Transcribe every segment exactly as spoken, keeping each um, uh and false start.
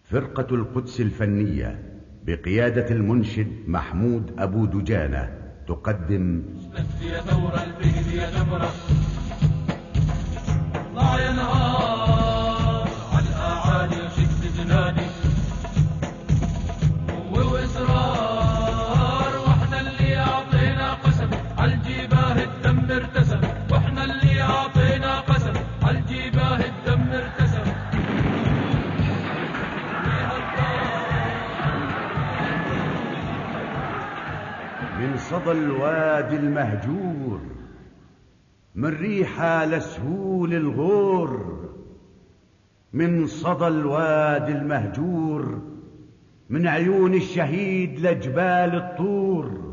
فرقة القدس الفنية بقيادة المنشد محمود أبو دجانة تقدم يا ثورة الفيل يا جمرة اطلع يا نهار على الأعادي شد جنادي قوة وإصرار واحنا اللي أعطينا قسم عالجباه الدم ارتسم واحنا اللي أعطينا قسم عالجباه الدم ارتسم من صدى الوادي المهجور، من ريحة لسهول الغور، من صدى الوادي المهجور، من عيون الشهيد لجبال الطور،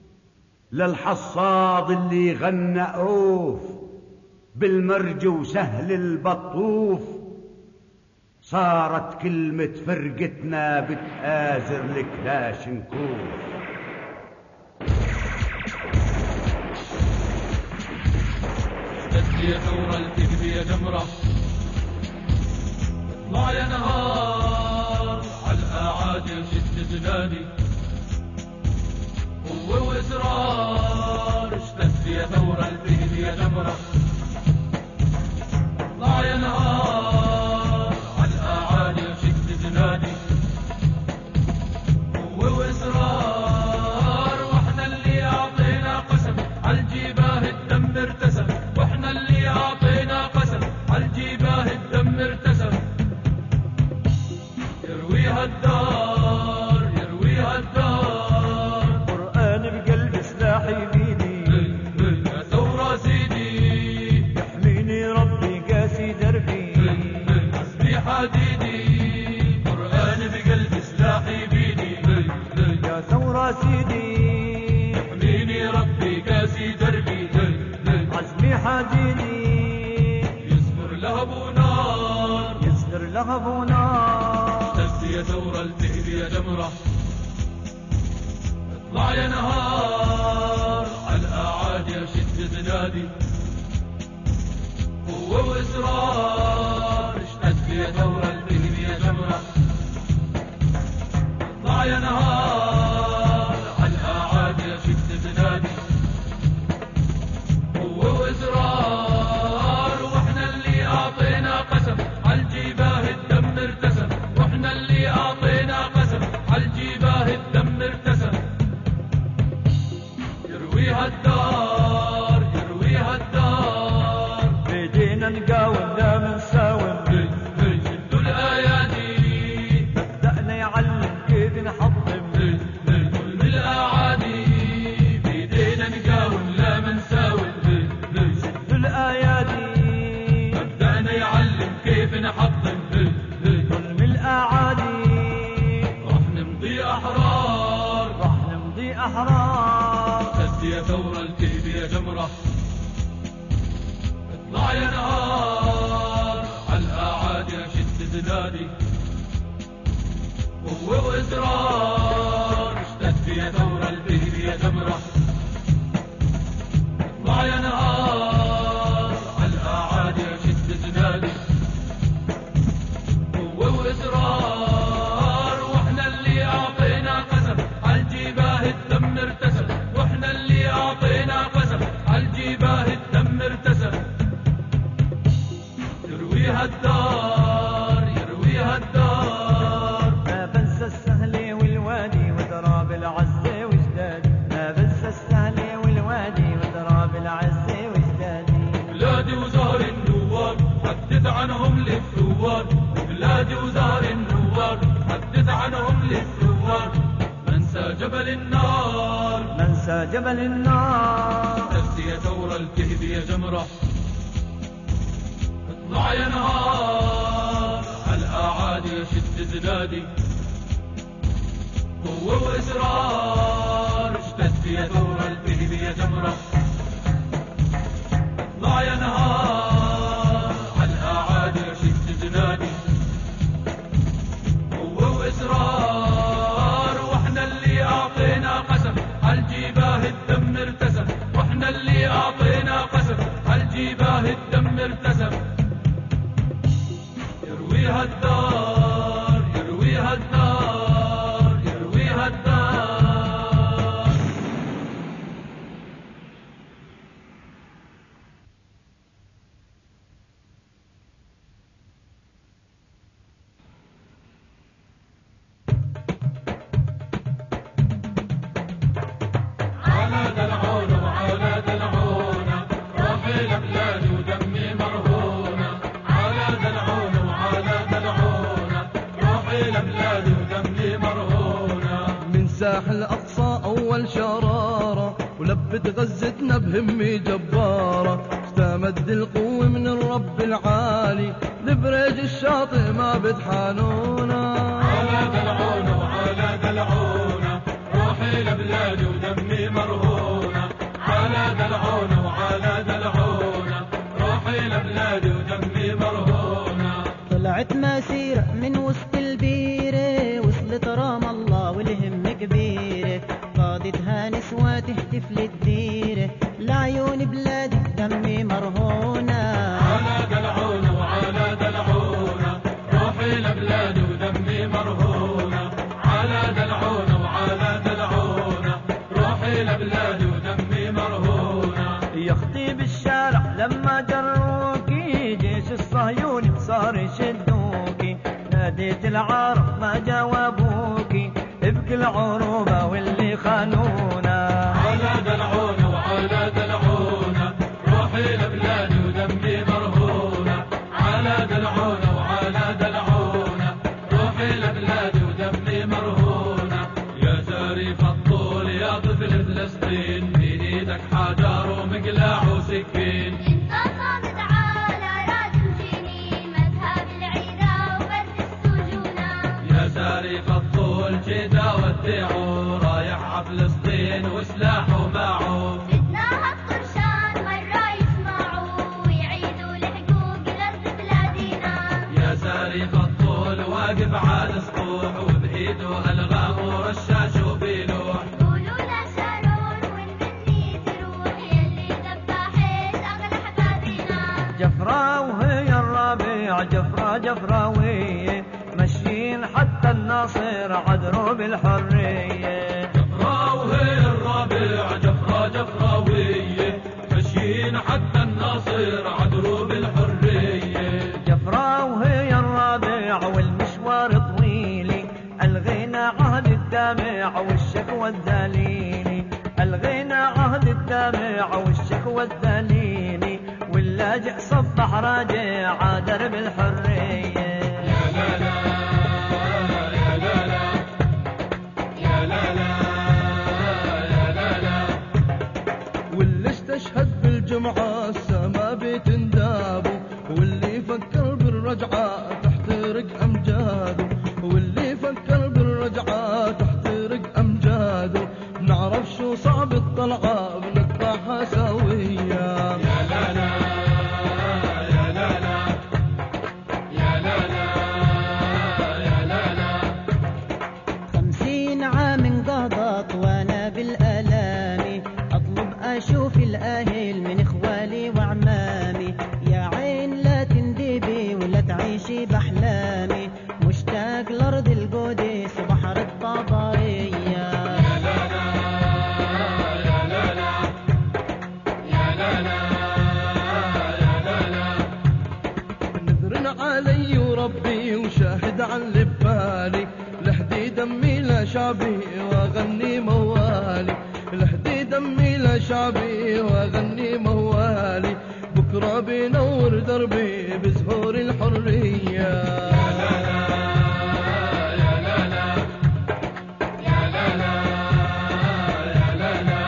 للحصاد اللي غنى اوف بالمرج وسهل البطوف، صارت كلمة فرقتنا بتآزر الكلاشنكوف. يا ثورة الكذب يا جمرة اطلع يا نهار على الأعادي شد جنادي قوة وإصرار اشتد يا ثورة الكذب يا جمرة اطلع يا نهار على الأعادي شد جنادي قوة وإصرار واحنا اللي أعطينا قسم عالجباه الدم ارتسم واحنا اللي اعطينا قسم عالجباه الدم ارتسم يرويها الدار يرويها الدار قرآن بقلب سلاحي بيدي يا ثورة سيدي يحميني ربي قاسي دربي حسبي حديدي قرآن بقلب سلاحي بيدي يا ثورة سيدي يحميني ربي قاسي دربي عزمي حديدي يصبر لهب نار يصبر لهب نار اشتد يا ثورة الفهد يا جمرة اطلع يا نهار على الأعادي شد جنادي قوة وإصرار اشتد يا ثورة الفهد يا جمرة اطلع يا نهار على الأعادي شد جنادي قوة وإصرار واحنا اللي أعطينا قسم عالجباه الدم ارتسم واحنا اللي أعطينا قسم عالجباه الدم ارتسم يرويها الدار يرويها الدار بيدينا نقاوم لا منساوم شدوا الأيادي بدأنا يعلم كيف نحطم ظلم الأعادي بيدينا نقاوم لا منساوم الأيادي بدأنا يعلم كيف نحطم ظلم الأعادي راح نمضي أحرار راح نمضي أحرار شد يا ثورة الكذب يا جمرة اطلع يا نهار على الأعادي شد جنادي قوة وإصرار اشتد يا ثورة الكذب يا جمرة اطلع يا نهار على الأعادي شد جنادي قوة وإصرار واحنا اللي أعطينا قسم عالجباه الدم ارتسم واحنا اللي أعطينا قسم عالجباه الدم ارتسم يرويها الدار يرويها الدار ما بنسى السهل والوادي وضراب العزة وجدادي ما بنسى السهل والوادي وضراب العزة وجدادي بلادي وزهر النوار حدث عنهم للثوار بلادي وزهر النوار حدث عنهم للثوار منسى جبل النار منسى جبل النار اشتد يا ثورة الكهف يا جمرة اطلع يا نهار على الأعادي شد جنادي قوة وإصرار اشتد يا ثورة الكهف يا جمرة اطلع يا نهار على الأعادي شد جنادي قوة وإصرار واحنا اللي أعطينا قسم عالجباه الدم ارتسم واحنا اللي أعطينا قسم عالجباه الدم ارتسم يرويها الدار يرويها ثابت غزتنا بهمة جبارة، استمد القوة من الرب العالي، لبريج الشاطئ ما بتحانونا. على دلعونا وعلى دلعونا روحي لبلادي ودمي مرهونة، على دلعونا وعلى دلعونا روحي لبلادي ودمي مرهونة. طلعت مسيرة من وسط البيرة، وصلت رام الله والهم كبيرة، قادتها نسوة تهتف للديرة، لعيون بلادي دمي مرهونة. على دلعونا وعلى دلعونا روحي لبلادي ودمي مرهونة، على دلعونا وعلى دلعونا روحي لبلادي ودمي مرهونة. يا اختي بالشارع لما جروكي، جيش الصهيوني صار يشدوكي، ناديت العرب ما جاوبوكي، ابكي العروبة واللي خانونا. على دلعونا وعلى دلعونا روحي لبلادي ودمي مرهونة، على دلعونا وعلى دلعونا روحي لبلادي ودمي مرهونة. يا زارف الطول يا طفل فلسطين، بإيدك حجر ومقلاع وسكين. انت صامت على راس الجنين، مذهب العيدة وبرد السجونة. يا زارف الطول جدا ودعوا، رايح ع فلسطين وسلاحه معه. بدناها الطرشان مرة يسمعوا، ويعيدوا لحقوق الأرض بلادنا. يا زارف الطول واقف على السطوح، وبإيده ألغام ورشاش وبيلوح. قولوا لا شارون وين مني تروح، يلي ذبحت أغلى حبابنا. جفرة وهي الربيع، جفرة جفراوية، ماشيين حتى الناصر عدروا بالحرية. جفرة وهي الربيع جفرة جفراوية، ماشيين حتى الناصر عدروا بالحرية. جفرة وهي الربيع والمشوار طويل، الغينا عهد الدمع والشكوى الذليل، الغينا عهد الدمع والشكوى الذليل، واللاجئ صبح راجع عادر بالحرية. يا لا لا يا لا لا يا لا لا يا لا لا. واللي استشهد بالجمعة السما بتندابه، واللي فكر بالرجعة تحترق أمجاده، واللي فكر بالرجعة تحترق أمجاده. بنعرف شو صعب الطلعة بنطلعها سوية. يا لا لا يا لا لا يا لا لا يا لا لا. خمسين عام انقضت وانا بالالام، اطلب اشوف الاهل من اخوالي وعمامي، يا عين لا تندبي ولا تعيشي باحلامي، مشتاق لارض القدس وبحر الطبريه. يا لا لا يا لا لا يا لا لا يا لا لا. نذرن علي وربي وشاهد عن اللي ببالي، لهدي دمي لشعبي واغني موالي، لهدي دمي لشعبي واغني موالي، بكره بينور دربي بزهور الحريه. يا لا لا يا لا لا يا لا لا يا لا لا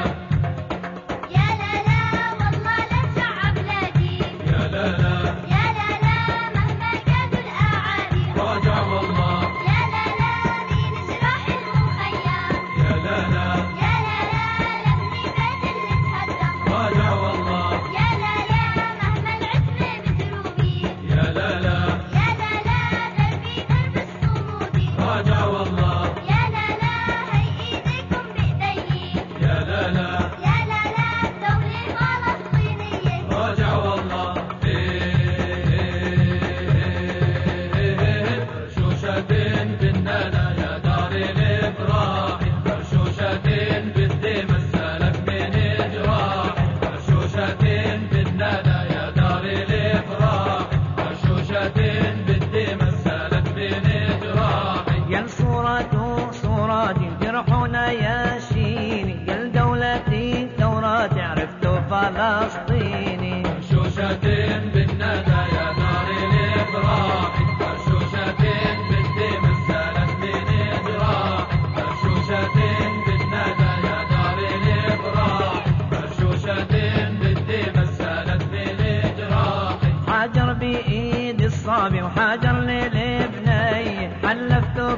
يا لا لا والله لا شعب بلادي. يا لا لا يا لا لا مهما كادوا الأعادي. راجع والله. يا لا لا مين جراح المخيم. يا لا لا يا لا لا لبني بيت اللي تهدم. راجع والله. يا لا لا مهما العتبة بتروي.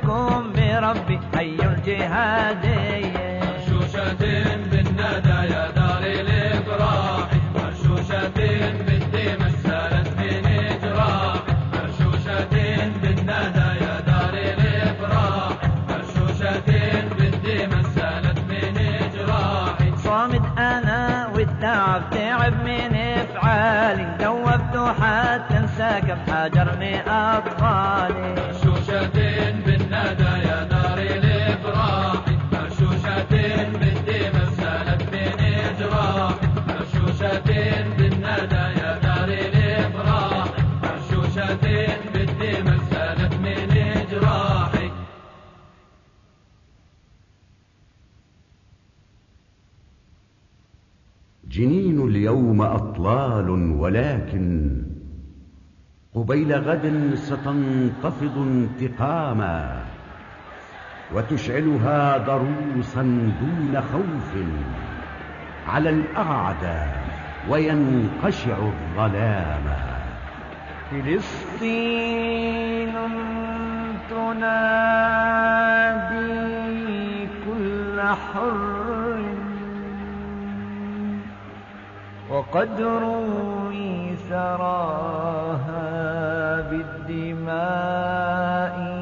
أذكركم بربي حي الجهادية مرشوشة بالندى يا دار الإفراح مرشوشة بالدم سالت من جراح مرشوشة بالندى يا دار الإفراح مرشوشة بالدم سالت من جراح صامد أنا والتعب تعب من إفعالي دوبت حتى انسكب حجرني أطفالي مرشوشة بالندى يا دار الإفراح مرشوشة بالدم سالت من جراح مرشوشة بالندى يا دار الإفراح مرشوشة بالدم سالت من جراح جنين اليوم أطلال ولكن قبيل غد ستنتفض انتقاما وتشعلها ضروسا دون خوف على الأعداء وينقشع الظلاما. فلسطين تنادي كل حر وقد روي ثراها بالدماء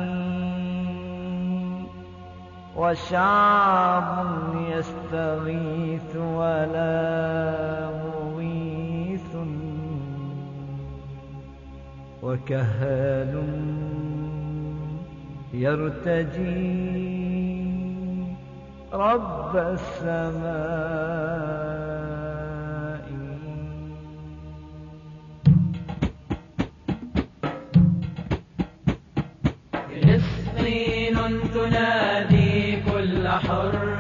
وشعب يستغيث ولا مغيث وكهال يرتجي رب السماء. فلسطين تنادي كل حر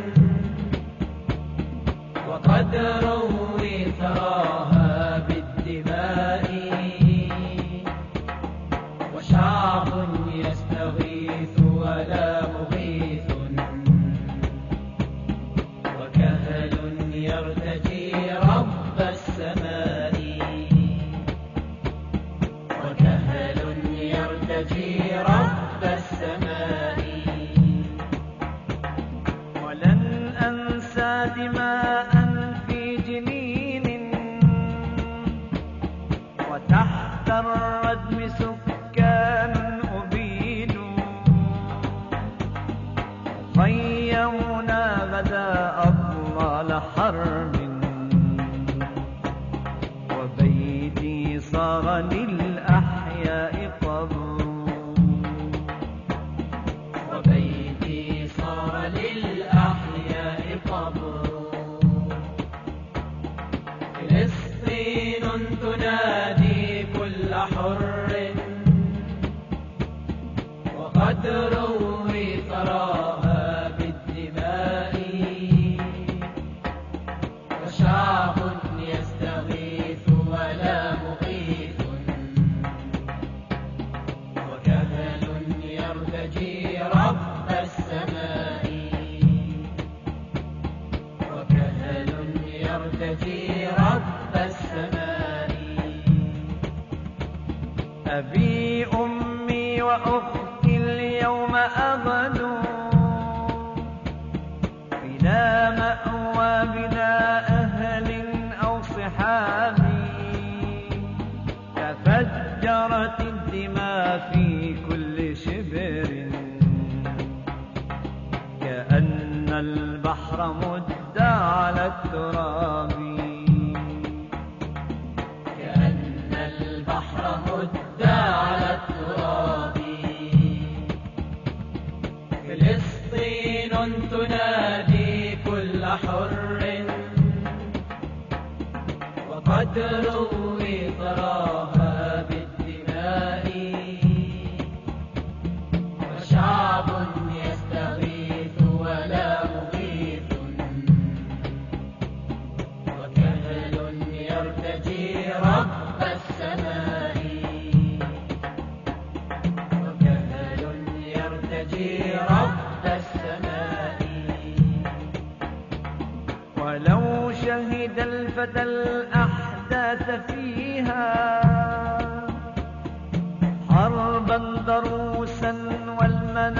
وقد روي ثراها بالدماء وشعب يستغيث ولا مغيث وكهل يرتجي رب السماء وكهل يرتجي رب السماء. ولن أنسى دماء في جنين وتحت الردم سكان أبيدوا خيمونا غدا أبطال حرب وبيتي صار للأحياء قبر وبيتي صار للأحياء قبر. فلسطين تنادي كل حر وقد روي ثراها بالدماء وشعب يستغيث ولا مغيث وكهل يرتجي رب السماء وكهل يرتجي رب السماء. أبي أمي وأختي اليوم أغدوا بلا مأوى بلا أهل أو صحاب تفجرت الدماء في كل شبر كأن البحر مد على التراب كأن البحر مد على التراب. فلسطين تنادي كل حر وقد روي ثراها بالدماء وشعب يستغيث ولا مغيث وكهل يرتجي رب السماء وكهل يرتجي رب السماء. ولو شهد الفتى الأحداث فيها حربا ضروسا والمنايا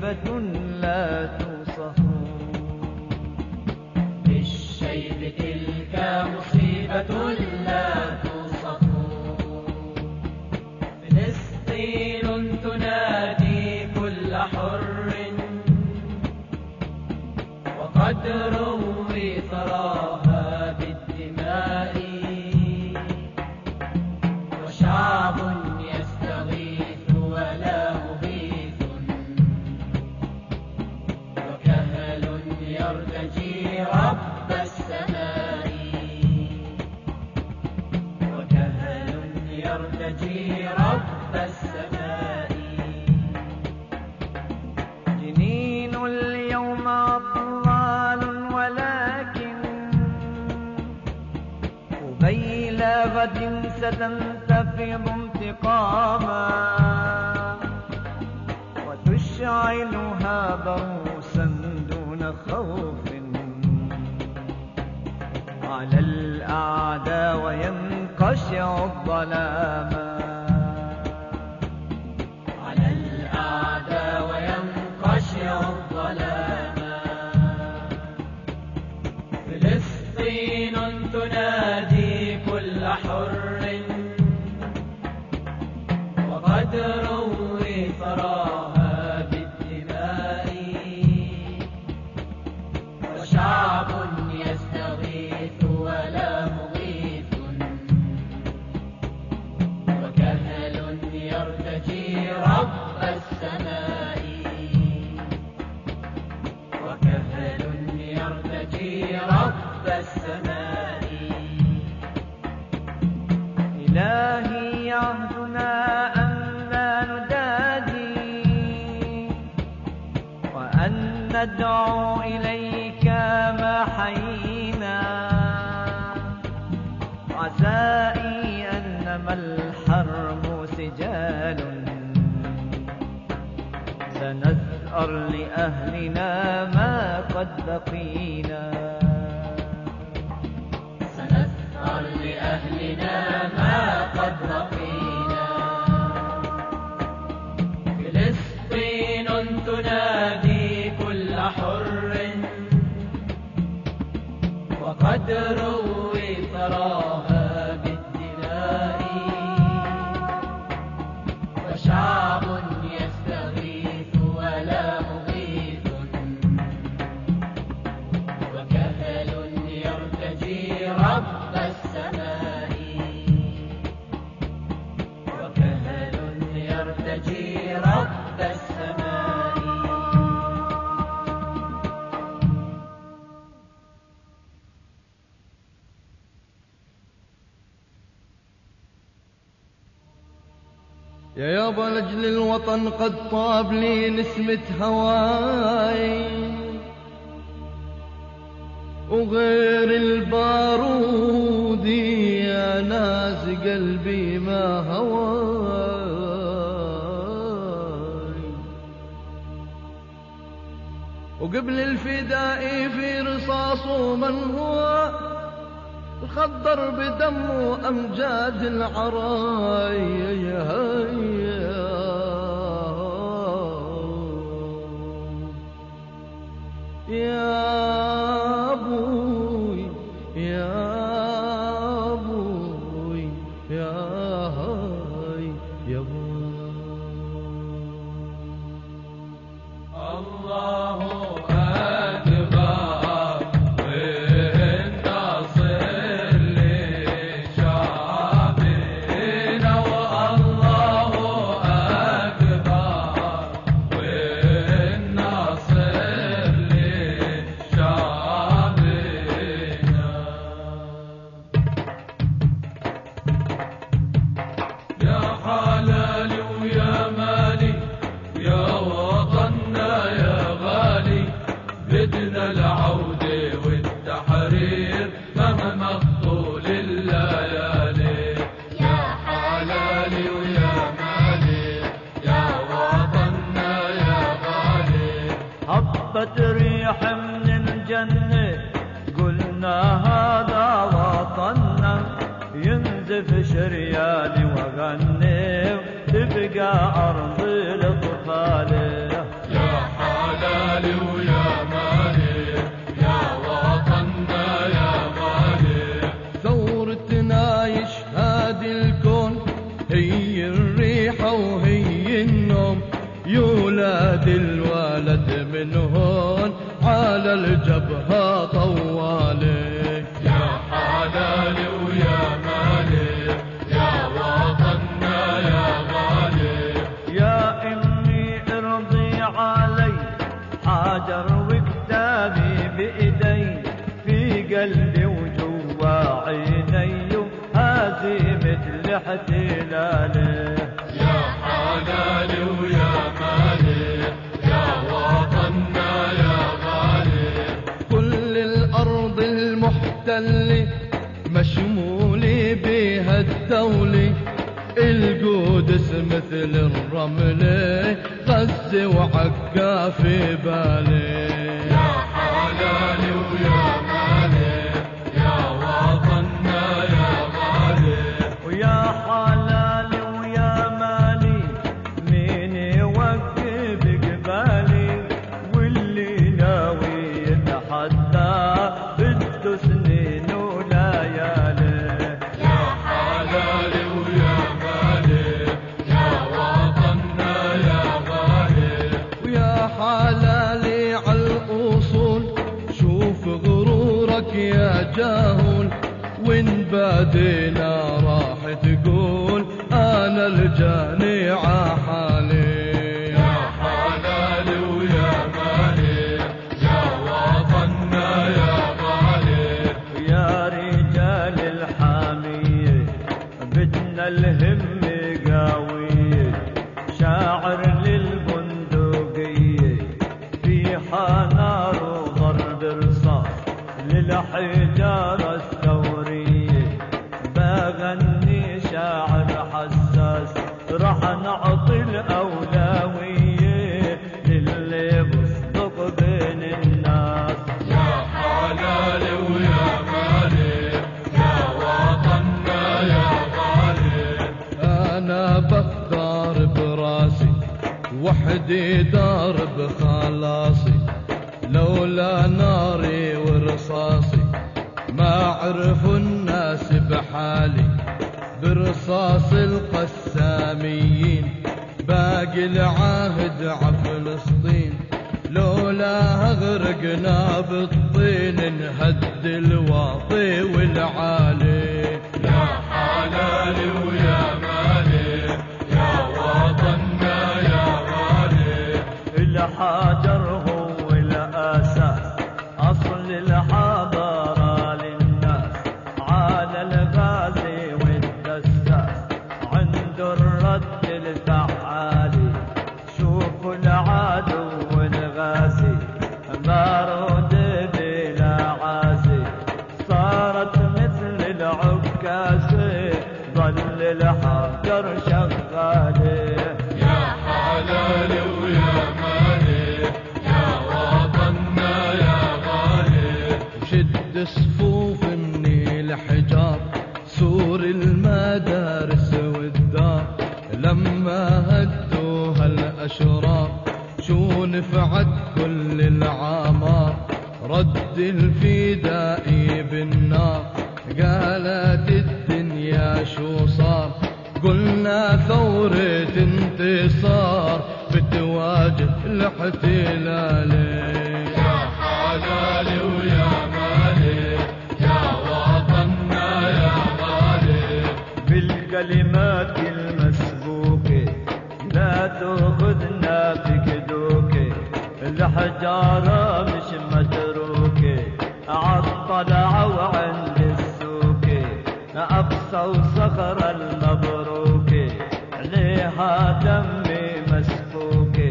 مصيبة لا توصف. بالشيب تلك مصيبة لا توصف. فلسطين تنادي كل حر، وقد روي ثراها بالدماء، وشعب يستغيث ولا مغيث، وكهل يرتجي رب السماء، وكهل يرتجي رب السماء. جنين اليوم أطلال ولكن قبيل غد ستنتفض انتقاما، وتشعلها ضروسا دون خوف على الأعداء وينقشع الظلام، على الأعداء وينقشع الظلام. فلسطين تنادي كل حر، وقد روي ثراها بالدماء، وشعب يستغيث ولا مغيث، وكهل يرتجي رب السماء، وكهل يرتجي رب السماء. إلهي عهدنا أن لا ندادي، وأن ندعو إليك ما حيينا، عزائي أنما الحرب سجال، سنثأر لأهلنا ما قد بقينا، سنثأر لأهلنا ما قد بقينا. فلسطين تنادي كل حر، وقد روي ثراها بالدماء، وشعب يستغيث ولا مغيث، وكهل يرتجي رب السماء، وكهل يرتجي رب السماء. يا يابا لأجل الوطن قد طاب لي نسمة هواي، وغير البارود يا ناس قلبي ما هواي، وقبل الفداء في رصاصه من هو خضر بدمه أمجاد العراي. يا أبوي يا أبوي يا هاي يا أبوي. الله أكبر والنصر لشعبنا، والله أكبر والنصر لشعبنا. يا حلالي ويا مالي يا وطننا يا غالي، بدنا العودة والتحرير مهما طول الليالي. يا حلالي ويا مالي يا وطننا يا غالي. هبت ريح من الجنة قلنا هذا وطننا، ينزف شرياني وغني تبقى أرض الأطفال. يا على الجبهة طوالي. يا حلالي ويا مالي يا وطننا يا غالي. يا أمي ارضي علي حاجر وكتابي بإيدي في قلبي وجوا عيني هزيمة الاحتلال. يا حلالي ويا مالي يا وطننا يا غالي. كل الأرض المحتلة مشمولة بها الدولة، القدس مثل الرملة غزة وعكا في بالي. يا حلالي ويا مالي يا وطننا يا غالي. ويا حلالي ويا مالي مين يوقف قبالي، واللي ناوي يتحدى بده سنين وليالي. يا حلالي ويا مالي يا وطننا يا غالي. ويا حلالي عالأصول شوف غرورك يا جاهل، وين بادينا راح تقول أنا الجاني عحالي. يا حلالي ويا مالي يا وطننا يا غالي. يا رجال الحامية بدنا الهم قاوية، شاعر للبندقية فيها نار وضرب رصاص للحجارة الثورية. بغني شاعر حساس رح نعطي الأولوية للي بصدق بين الناس. يا حلالي ويا مالي يا وطننا يا غالي. أنا بختار براسي وحدي دار بخلاصي، لولا ناري ورصاصي ما عرفوا الناس بحالي. برصاص القساميين باقي العهد عفلسطين، لولا غرقنا بالطين نهد الواطي والعالي. يا حلالي ويا مالي يا وطننا يا غالي. الحجر هو الأساس أصل الحضارة للناس، على الغازي والدساس عنده الرد الفعالي. شوفوا العدو الغازي بارود بلا عازي، صارت مثل العكاسي ظل الحجر شغالي. يا حلالي ويا مالي يا وطننا يا غالي. شد صفوف النيل حجار سور المدارس والدار، لما هدوها الأشرار شو نفعت كل العمار. رد الفدائي بالنار قالت الدنيا شو صار، قلنا ثورة انتصار بتواجه الاحتلال. يا حلالي ويا مالي يا وطننا يا غالي. بالكلمات المسبوكة لا تاخذنا بكدوكة، الحجارة مش متروكة عالطلعة وعند السوكة. أقصى وصخرة المبروكة عليها دمي مسفوكة،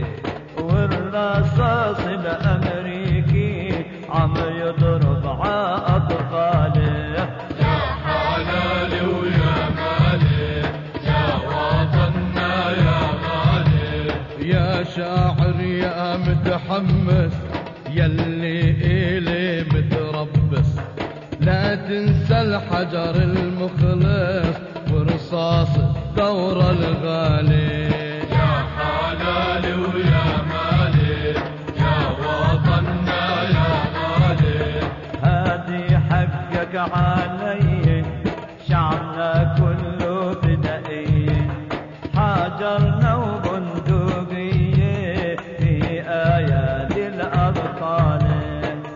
والرصاص الأمريكي عم يضرب عأطفالي. يا حلالي ويا مالي يا وطننا يا غالي. يا شاعر يا متحمس يلي إلي متربص، لا تنسى الحجر المخلص ورصاص الثورة الغالي. يا حلالي ويا مالي يا وطننا يا غالي. هادي حقك علي شعبنا كله فدائي، حاجرنا وبندقية في أيادي الأبطال.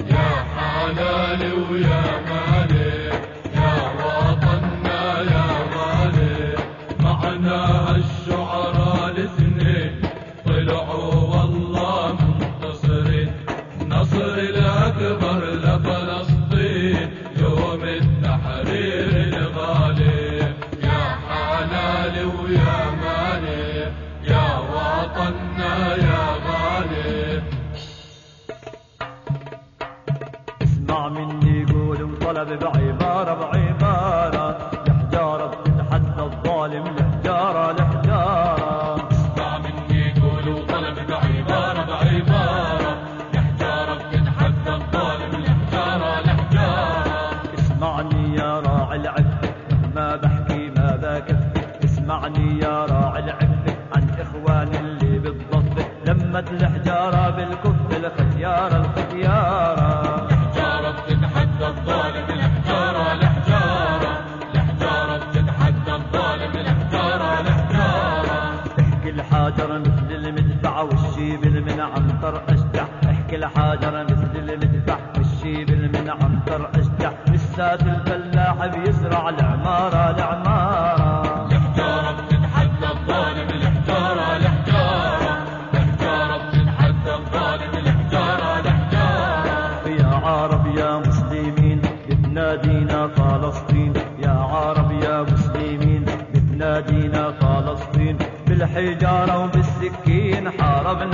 الطلب بعبارة بعبارة، الحجارة بتتحدى الظالم، الحجارة الحجارة. اسمع مني قولوا طلب بعبارة بعبارة، الحجارة بتتحدى الظالم، الحجارة الحجارة. اسمعني يا راعي العفة مهما بحكي ما بكفي، اسمعني يا راعي العفة عن اخواني اللي بالضفة، لمت الحجارة بالكف الختيارة الختيارة. الحجارة بتتحدى الظالم، الحجارة الحجارة، الحجارة بتتحدى الظالم، الحجارة الحجارة. احكي الحجر مثل المدفع والشيب من عنتر اشجع، احكي الحجر مثل المدفع والشيب من عنتر اشجع، لسات الفلاح بيزرع العمارة العمارة. الحجارة بتتحدى الظالم، الحجارة الحجارة، الحجارة بتتحدى الظالم، الحجارة الحجارة. يا عرب يا مسلمين بتنادينا فلسطين، يا عرب يا مسلمين بتنادينا فلسطين، بالحجارة وبالسكين حاربنا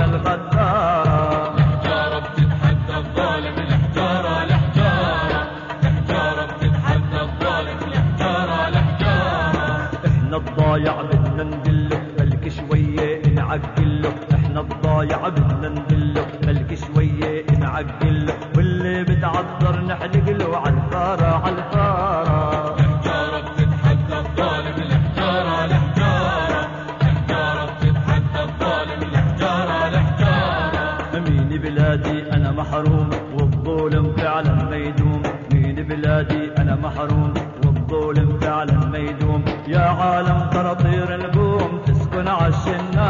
الغدارة. الحجارة بتتحدى الظالم، الحجارة الحجارة، الحجارة بتتحدى الظالم، الحجارة الحجارة. احنا الضايع بدنا ندله بلك شوية نعقله، احنا الضايع بدنا ندله بلك شوية نعقله، واللي بتعذر نحلق له عالفارة عالفارة. الحجارة بتتحدى الظالم، الحجارة الحجارة، الحجارة بتتحدى الظالم، الحجارة الحجارة. مين بلادي انا محروم والظلم فعلا ما يدوم، مين بلادي انا محروم والظلم فعلا ما يدوم، يا عالم ترطير البوم تسكن عش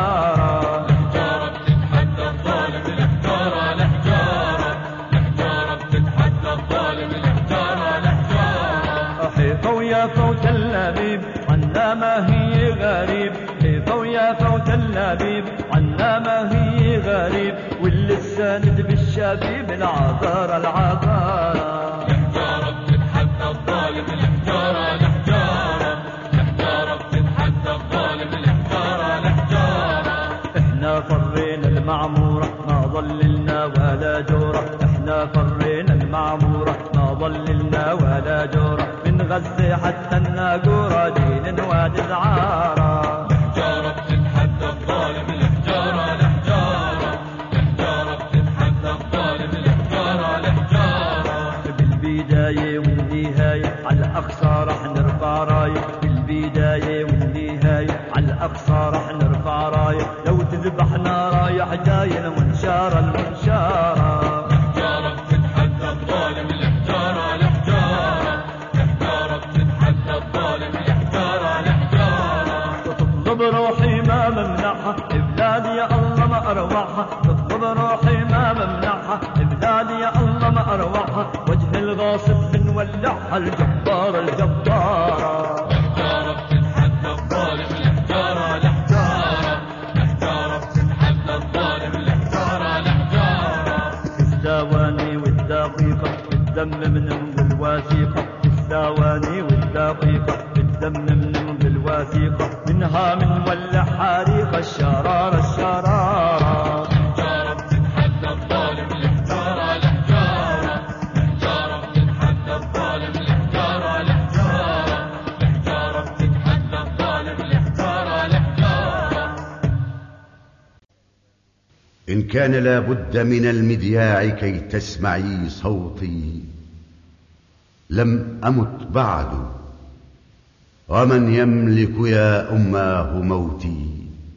النار. الحجارة بتتحدى الظالم، الحجارة الحجارة، الحجارة بتتحدى الظالم، الحجارة الحجارة. حيفا ويا فوت اللبيب عنا ما هي غريب، حيفا ويا فوت اللبيب عنا ما هي غريب، واللي الساند بالشبيب العذارى العذارى. الحجارة بتتحدى الظالم، الحجارة الحجارة، الحجارة بتتحدى الظالم، الحجارة الحجارة. احنا فرينا المعمورة ما ظللنا ولا جورة، احنا فرينا المعمورة ما ظللنا ولا جورة، من غزة حتى الناقورة دين وادي زعارة. الحجارة بتتحدى الظالم، الحجارة الحجارة، الحجارة بتتحدى الظالم، الحجارة الحجارة. بالبداية والنهاية على الأقصى رح نرفع راية، بالبداية والنهاية على الأقصى رح نرفع راية، لو تذبحنا رايح جاي المنشارة المنشارة. الحجارة بتتحدى الظالم، الحجارة الحجارة، الحجارة بتتحدى الظالم، الحجارة الحجارة. تطلب روحي ما ممنعها بلادي يا الله ما أروعها، تطلب روحي ما ممنعها بلادي يا الله ما أروعها، وجه الغاصب بنولعها الجبارة الجبارة. الحجارة بتتحدى الظالم، الحجارة الحجارة، الحجارة بتتحدى الظالم، الحجارة الحجارة. الثواني والدقيقة الدم من الوثيقة، الثواني والدقيقة الدم من الوثيقة، منها من ولع حريقة الشرارة الشرارة. الحجارة بتتحدى الظالم، الحجارة الحجارة، الحجارة بتتحدى الظالم، الحجارة الحجارة، الحجارة بتتحدى الظالم، الحجارة الحجارة. إن كان لا بد من المذياع كي تسمعي صوتي، لم أمت بعد، ومن يملك يا أماه موتي.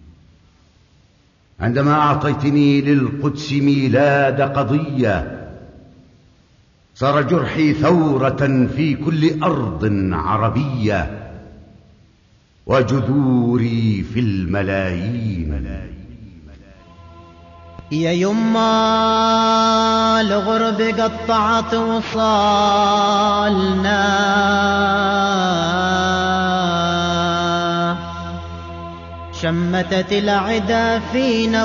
عندما أعطيتني للقدس ميلاد قضية، صار جرحي ثورة في كل أرض عربية، وجذوري في الملايين. يا يما الغرب قطعت وصالنا، شمتت العدا فينا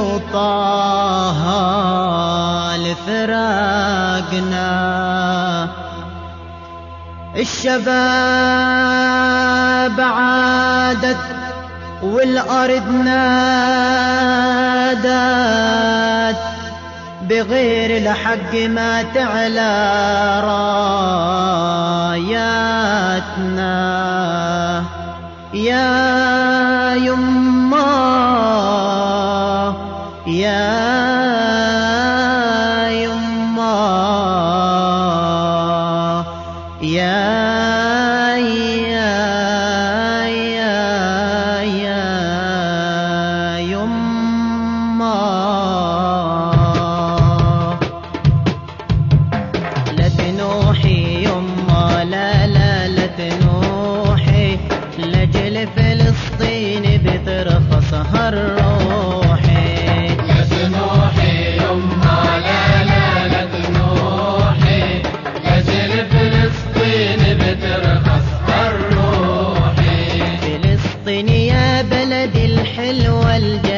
وطال فراقنا، الشباب عادت والأرض نادت بغير الحق ما تعلى راياتنا يا يما يا يما يا يا يا يا يما لا تنوحي يما لا لا لا تنوحي لجل فلسطين بترخصها الروحي لا تنوحي يما لا لا لا تنوحي لجل فلسطين بترخصها الروحي فلسطين يا بلدي الحلوة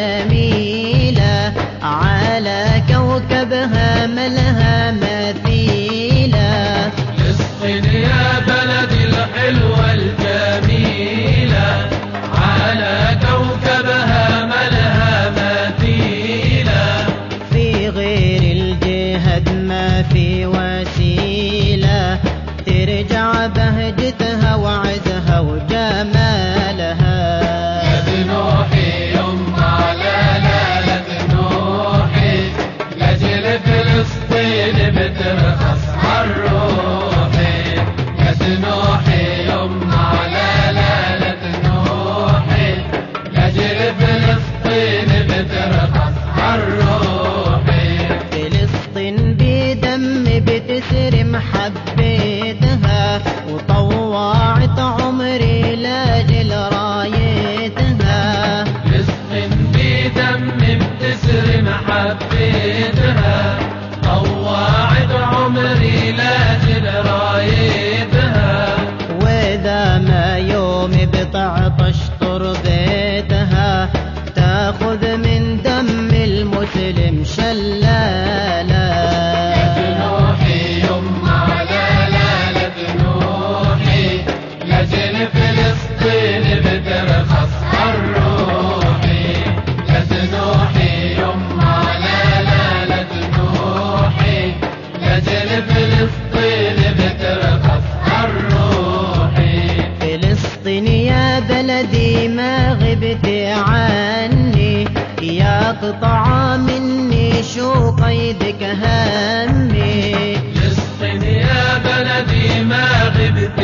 الجميلة على كوكبها ملها مثيلة فلسطين يا بلدي الحلوة الجميلة على كوكبها ملها مثيلة في غير الجهاد ما في وسيلة ترجع بهجتها وعزها وجمالها لا تنوحي يما لا لا لا تنوحي لجل فلسطين بترخصها الروحي لا تنوحي يما لا لا لا تنوحي لجل فلسطين بترخصها الروحي فلسطين بدم بتسرم حبيتها وطوعت عمري لاجل رايتها فلسطين بدم بتسرم حبيتها طوعت عمري لاجل رايتها واذا ما يوم بتعطش تربيتها تاخذ من دم المسلم شلالا تنوحي يما لا لا لا تنوحي لجل فلسطين بترخصها الروحي لا تنوحي يما لا لا لا تنوحي لجل فلسطين بترخصها الروحي فلسطين يا بلدي ما غبت عني يا قطعة مني شو قيدك همي فلسطين يا بلدي ما غبت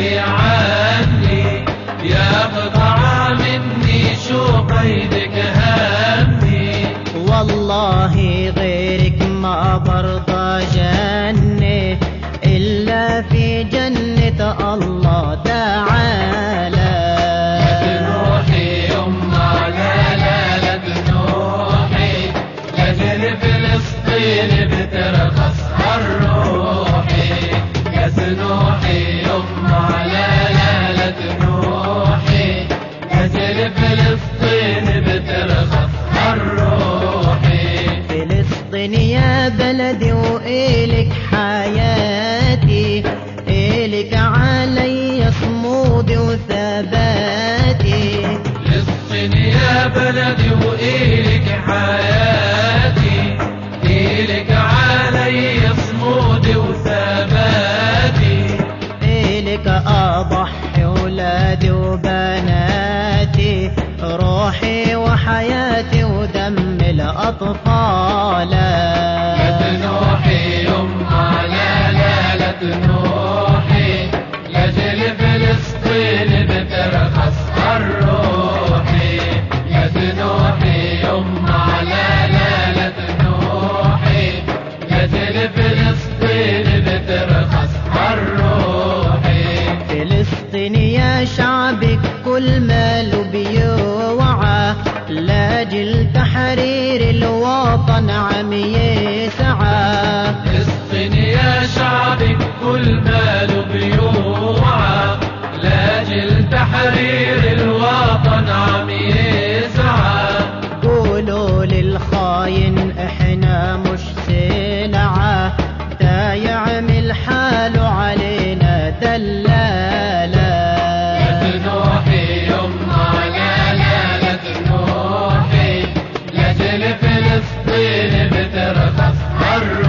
عني يا قطعة مني شو قيدك همي والله غيرك ما برضى جنة إلا في جنة الله تعالى تنوحي يما لا لا لا تنوحي لجل فلسطين بترخصها الروحي يا تنوحي يما لا لا لا تنوحي لجل فلسطين بترخصها الروحي فلسطين يا بلدي وإلك حياتي إلك علي صمودي وثباتي فلسطين يا بلدي وإلك حياتي إلك علي صمودي وثباتي إلك أضحي ولادي وبناتي روحي وحياتي ودم الأطفال لا تنوحي يما لا لا لا تنوحي لجل فلسطين بترخصها الروحي لا تنوحي يما لا لا لا تنوحي لجل فلسطين بترخصها الروحي فلسطين يا شعبك كل ماله بيوعى لاجل تحرير الوطن عم يسعى فلسطين يا شعبك كل ماله بيوعى لاجل تحرير الوطن عم يسعى قولوا للخاين احنا مش سلعة تا يعمل حاله علينا دلالة لا تنوحي يما لا لا لا تنوحي لجل فلسطين بترخصها الروحي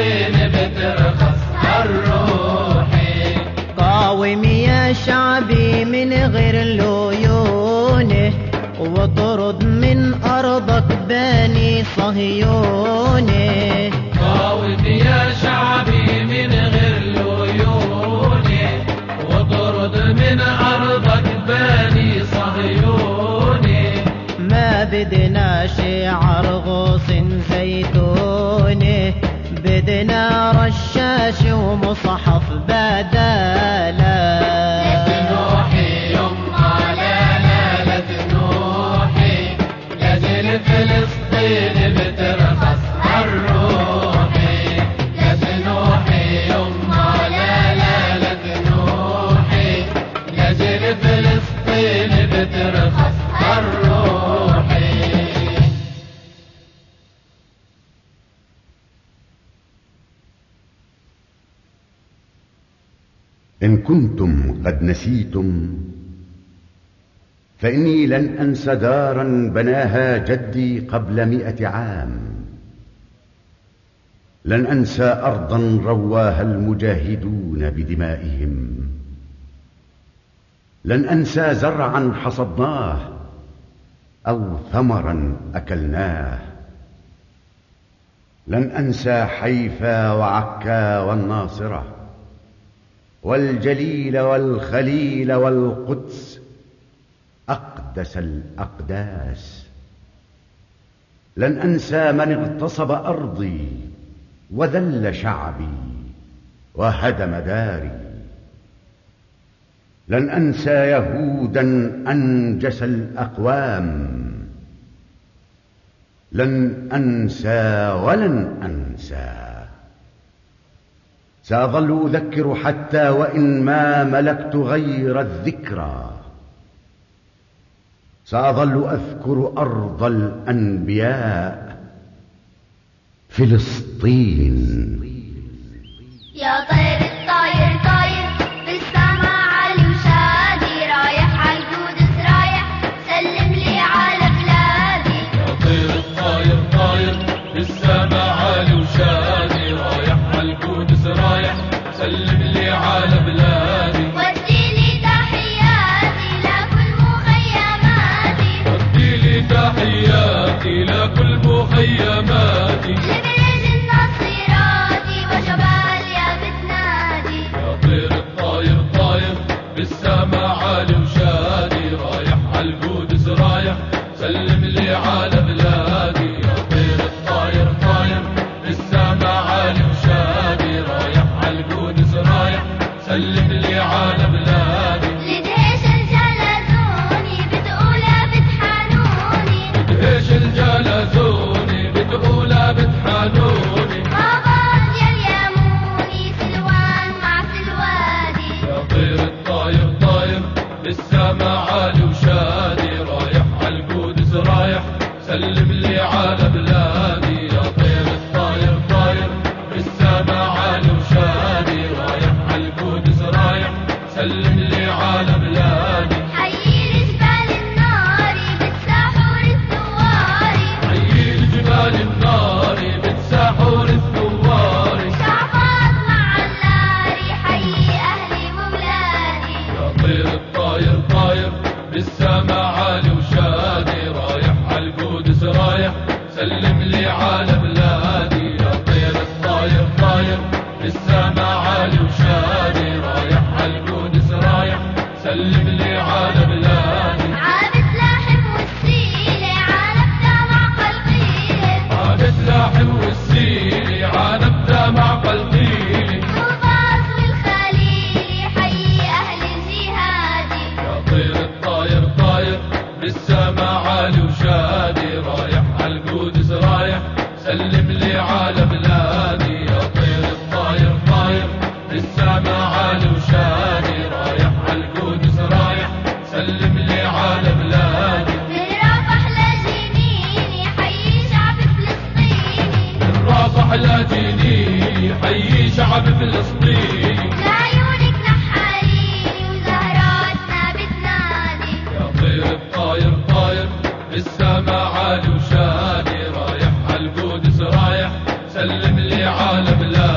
فلسطين بترخص الروحي. قاوم يا شعبي من غير ليونه، وطرد من أرضك بني صهيونه. قاوم يا شعبي من غير ليونه، وطرد من أرضك بني صهيونه. ما بدنا شعر غوص زيتونه، بدنا رشاش ومصحف بدالا. تنوحي يما لا لا لا تنوحي، لأجل فلسطين بترخص الروحي. لا تنوحي يما لا لا لا تنوحي، لأجل فلسطين بترخص الروحي. إن كنتم قد نسيتم فإني لن أنس دارا بناها جدي قبل مئة عام، لن أنسى أرضا رواها المجاهدون بدمائهم، لن أنسى زرعا حصدناه أو ثمرا أكلناه، لن أنسى حيفا وعكا والناصرة والجليل والخليل والقدس أقدس الأقداس. لن أنسى من اغتصب أرضي وذل شعبي وهدم داري. لن أنسى يهودا أنجس الأقوام، لن أنسى ولن أنسى. سأظل أذكر حتى وإن ما ملكت غير الذكرى، سأظل أذكر أرض الأنبياء فلسطين. يا طير الطاير طاير في السما عالي وشادي، رايح عالقدس رايح سلم لي على بلادي. يا طير الطاير طاير في السما عالي وشادي، رايح عالقدس رايح سلم لي على بلادي. وديلي تحياتي لكل مخيماتي، وديلي تحياتي لكل مخيماتي. لبرج النصيراتي وجبال يا بتنادي. يا طير الطاير طاير بالسما عالي وشادي، رايح عالقدس رايح سلم لي على بلادي. يا طير الطاير طاير بالسما عالي وشادي، رايح عالقدس رايح سلم لي على بلادي. لدهيش الجلزوني بتقولها بتحانوني، لدهيش الجلزوني بتقولها بتحانوني. مابان يا اليموني سلوان مع سلوادي. يا طير الطاير طاير بالسما عالي وشادي، رايح عالقدس رايح سلم لي على بلادي. يا طير الطاير طاير بالسما عالي وشادي، رايح عالقدس رايح سلم لي على بلادي. حيي جبال النار بتساحور الثواري، حيي الجبال النار بتساحور الثواري. شعباط مع اللاري حيي أهلي وولادي. يا طير الطاير طاير بالسما عالي وشادي، رايح عالقدس رايح سلم لي على بلادي. يا طير الطاير طاير بالسما عالي وشادي، رايح عالقدس رايح سلم لي على بلادي. عابت لاحم والسيلة عالب دمع قلقيلة، عابت لاحم والسيلي عالب دمع قلقيلي. طوباس والخليلي حيي أهل الجهادي. يا طير الطاير طاير بالسما عالي وشادي، رايح عالقدس رايح سلم لي على بلادي. يا طير الطاير طاير بالسما عالي وشادي، رايح عالقدس رايح سلم لي على بلادي. من رافح لجنيني حيي شعب فلسطيني، من رافح لجنيني حيي شعب فلسطيني. لعيونك نحاليني وزهراتنا بتنادي. يا طير الطاير طاير بالسما عالي وشادي، رايح عالقدس رايح سلم لي على بلادي.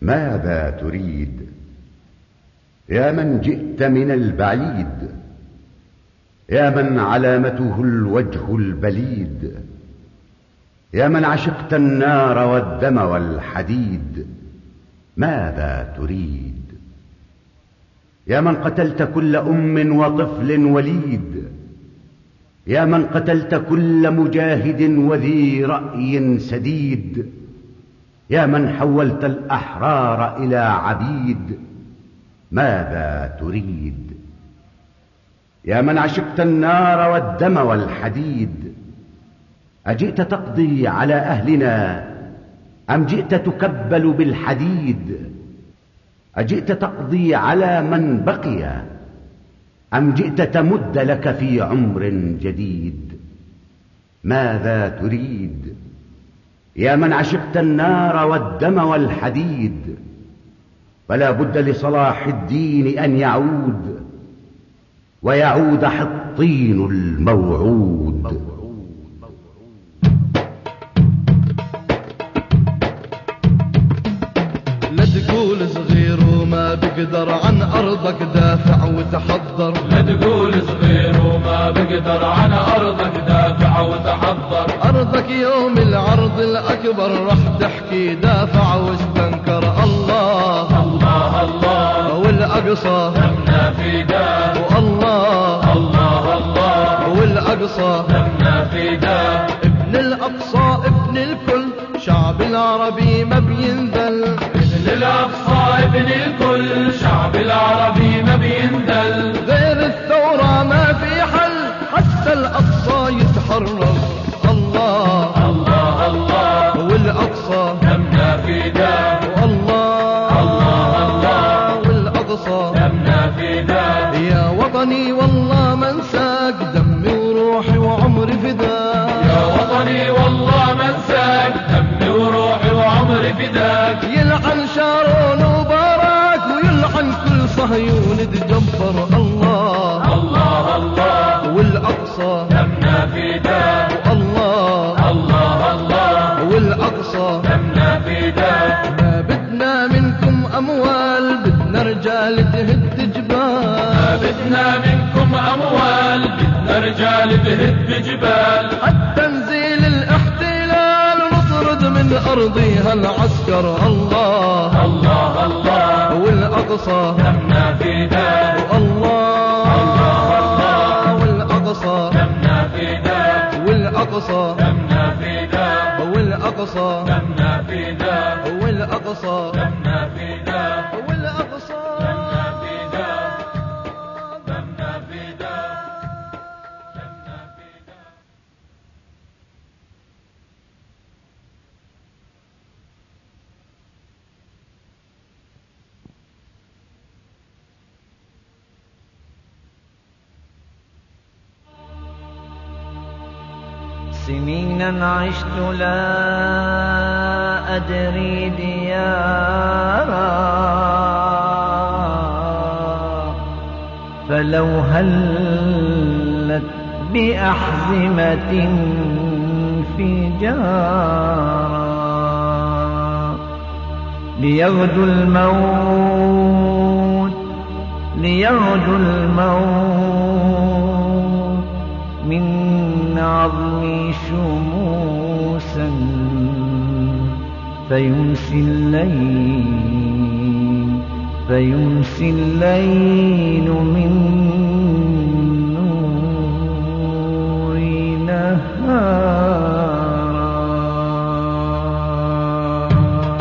ماذا تريد؟ يا من جئت من البعيد، يا من علامته الوجه البليد، يا من عشقت النار والدم والحديد، ماذا تريد؟ يا من قتلت كل أم وطفل وليد، يا من قتلت كل مجاهد وذي رأي سديد، يا من حولت الأحرار إلى عبيد، ماذا تريد؟ يا من عشقت النار والدم والحديد، أجئت تقضي على أهلنا أم جئت تكبل بالحديد؟ أجئت تقضي على من بقي أم جئت تمد لك في عمر جديد؟ ماذا تريد؟ يا من عشقت النار والدم والحديد، فلا بد لصلاح الدين أن يعود، ويعود حطين الموعود. لا تقول صغير وما بقدر عن أرضك دافع وتحضر، لا تقول صغير وما بقدر عن أرضك دافع وتحضر، أرضك يوم العرض الأكبر راح تحكي دافع واستنكر. الله الله الله والأقصى دمنا فداه، والله الله الله والأقصى دمنا فداه، ابن الأقصى ابن الكل شعب العربي ما بينذل، ابن الأقصى ابن الكل شعب العربي ما بينذل، غير الثورة ما في حل حتى الأقصى يتحرر. الله الله الله والأقصى دمنا فداه، والله الله الله والأقصى دمنا فداه، يا وطني والله ما انساك دمي وروحي وعمري فداك، يا وطني والله ما انساك دمي وروحي وعمري فداك، يلعن شارون وباراك ويلعن كل صهيون تجبر. الله الله الله والأقصى دمنا فداه، الله الله الله والأقصى دمنا فداه، ما بدنا منكم أموال بدنا رجال تهد جبال، ما بدنا منكم أموال بدنا رجال تهد جبال، حتى نزيل الاحتلال ونطرد من أرضها العسكر. الله الله الله والأقصى دمنا فداه، الله الله والأقصى دمنا فداه، والأقصى دمنا فداه، والأقصى دمنا فداه، والأقصى دمنا فداه، والأقصى دمنا فداه، دمنا فداه، دمنا فداه. سنينا عشت لا أدري ديارا، فلو هلت بأحزمة في جارا، ليغدو الموت ليغدو الموت من عظمي شموسا، فيمسي الليل فيمسي الليل من نور نهارا.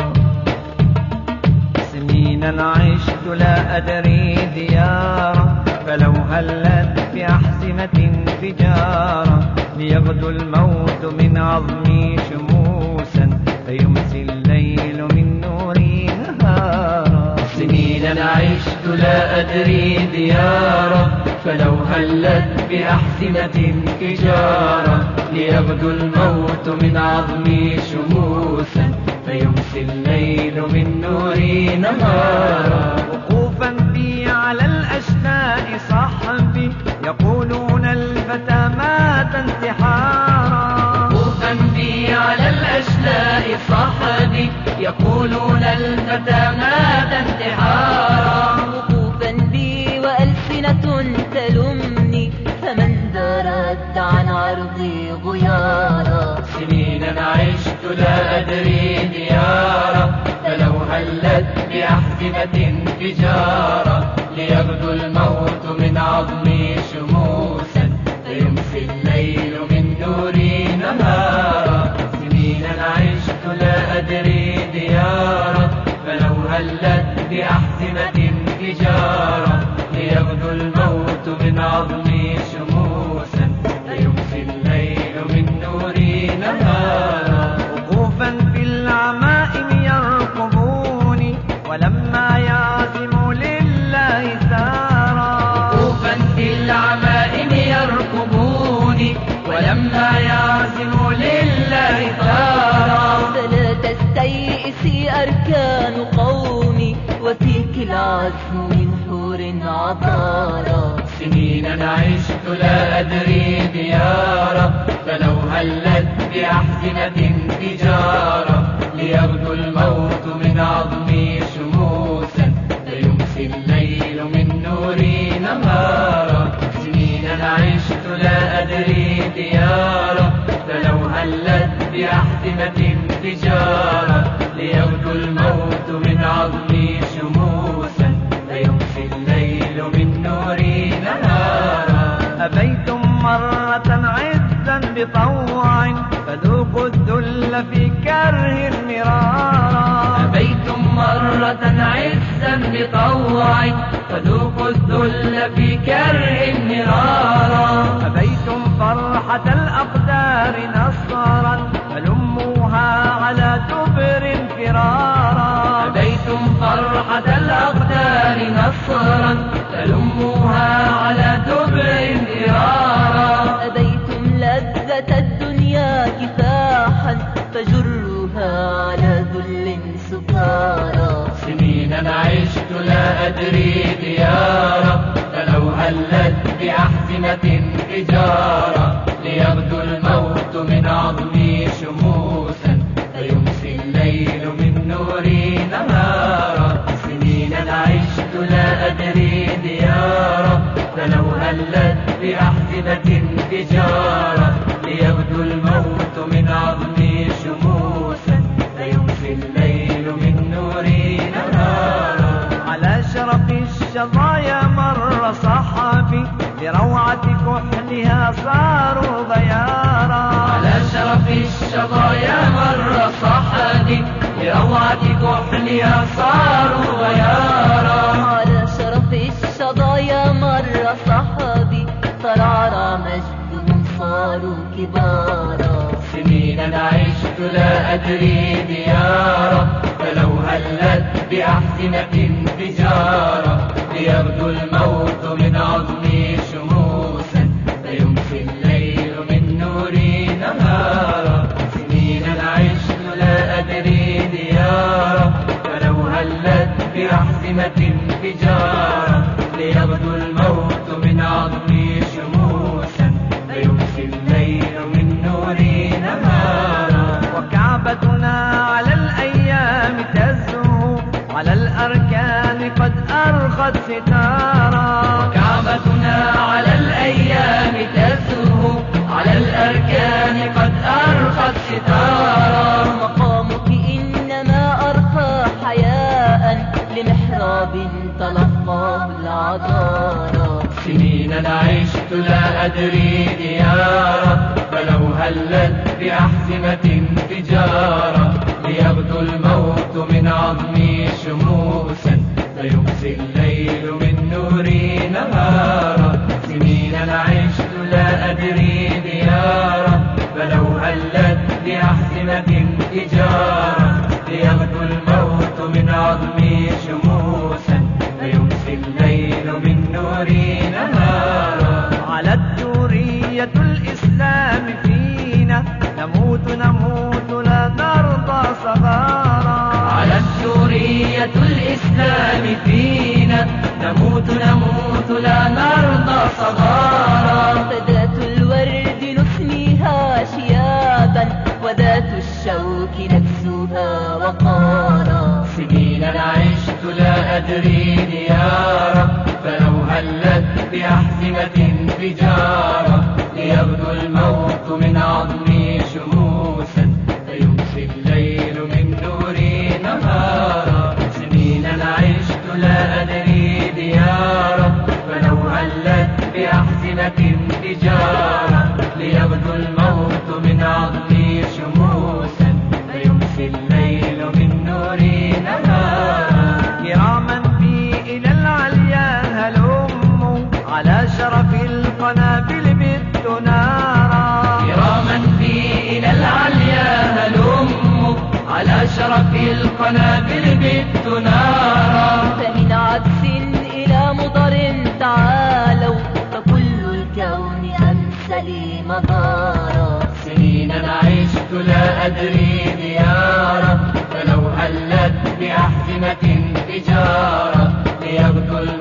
سنينا عشت لا أدري ديارا، فلو هلت بأحزمة فجارا، ليغدو الموت من عظمي شموسا، فيمسي الليل من نوري نهارا. سنينا عشت لا أدري ديارا، فلو هلت بأحزمة فجارا، ليغدو الموت من عظمي شموسا، فيمسي الليل من نوري نهارا. وقوفا بي على الأشلاء صحبي يقولون الفتى مات انتحارا، وقوفا بي على الأشلاء صحبي يقولون الفتى مات انتحارا. وقوفا بي وألسنة تلمني فمن ذا رد عن عرضي غيارا. سنينا عشت لا أدري ديارا فلو هلت بأحزمة انفجارا ليغدو الموت من عظمي شموسا فيمسي الليل من نوري نهارا. سنينا عشت لا أدري ديارا فلو هلت بأحزمة انفجارا ليغدو الموت من عظمي شموسا فيمسي الليل من نوري نهارا. وقوفا في العمائم يركضوني ولما يعزم لله سارا. وقوفا في العمائم يركضوني ولما يعزم لله سارا. فلا تستيئسي أركان قومي وفيك العزم من حور عطارا. سنينا عشت لا أدري ديارا فلو هلت بأحزمة انفجارا ليغدو الموت من عظمي شموسا فيمسي الليل من نوري نهارا. سنينا عشت لا أدري ديارا فلو هلت بأحزمة انفجارا ليغدو الموت من عظمي شموسا فيمسي الليل من نوري نهارا. أبيتم مرة عزا بطوع فذوقوا الذل في كره مرارا. أبيتم مرة عزا بطوع فذوقوا الذل في كره مرارا. أبيتم فرحة الأقدار نصرا فلموها على دبر فرارا. أبيتم فرحة الأقدار نصرا فلموها على دبر فرارا. أبيتم لذة الدنيا كفاحا فجروها على ذل سكارى. سنينا عشت لا أدري ديارا فلو هلت بأحزمة انفجارا ليغدو الموت من عظمي شموسا فيمسي الليل من نوري نهارا. سنينا عشت لا أدري ديارا فلو هلت بأحزمة انفجارا ليغدو الموت من عظمي شموسا فيمسي الليل من نوري نهارا. على شرف الشظايا مر صحابي لروعة كحلها صاروا ضيارا. على شرف الشظايا مر صحابي لروعة كحلها صاروا غيارا. على شرف الشظايا مر صحابي ترعرع مجدهم صاروا كبارا. سنينا عشت لا أدري ديارا فلو هلت بأحزمة انفجارا ليغدو الموت من عظمي شموسا فيمسي الليل من نوري نهارا. سنينا عشت لا أدري ديارا فلو هلت بأحزمة انفجارا ليغدو الموت من عظمي شموسا فيمسي الليل من نوري نهارا. وكعبتنا على الأيام تزهو على الأركان قد أرخت ستارا. كعبتنا على الأيام تزهو على الأركان قد أرخت ستارا. مقامك إنما أرخى حياء لمحراب تلقاه العذارى. سنينا عشت لا أدري ديارا فلو هلت بأحزمة انفجارا ليغدو الموت من عظمي شموسا فيمسي الليل من نوري نهارا. سنينا عشت لا أدري ديارا فلو هلت بأحزمة انفجارا ليغدو الموت من عظمي شموسا فيمسي الليل من نوري نهارا. على الدورية الإسلام فينا نموت نموت لا نرضى صغارا. على الدورية الإسلام فينا نموت نموت لا نرضى صغارا. فذات الورد نثنيها شيابا وذات الشوق الشوك نكسوها وقارا. سنينا عشت لا أدري ديارا، فلو هلت بأحزمة انفجارا، ليغدو الموت من عظمي شموسا، فيمسي الليل من نوري نهارا. سنينا عشت لا أدري ديارا، فلو هلت بأحزمة انفجارا، ليغدو الموت من عظمي شموسا، فيمسي الليل من نوري نهارا. كراما بي إلى العليا هلموا، على شرف القنابل بت نارا. كراما بي إلى العليا هلموا، على شرف القنابل بت نارا. فمن عدس إلى مضر تعالوا، فكل الكون أمس لي مغارا. سنينا عشت لا أدري ديارا، فلو هلت بأحزمة انفجارا، ليغدو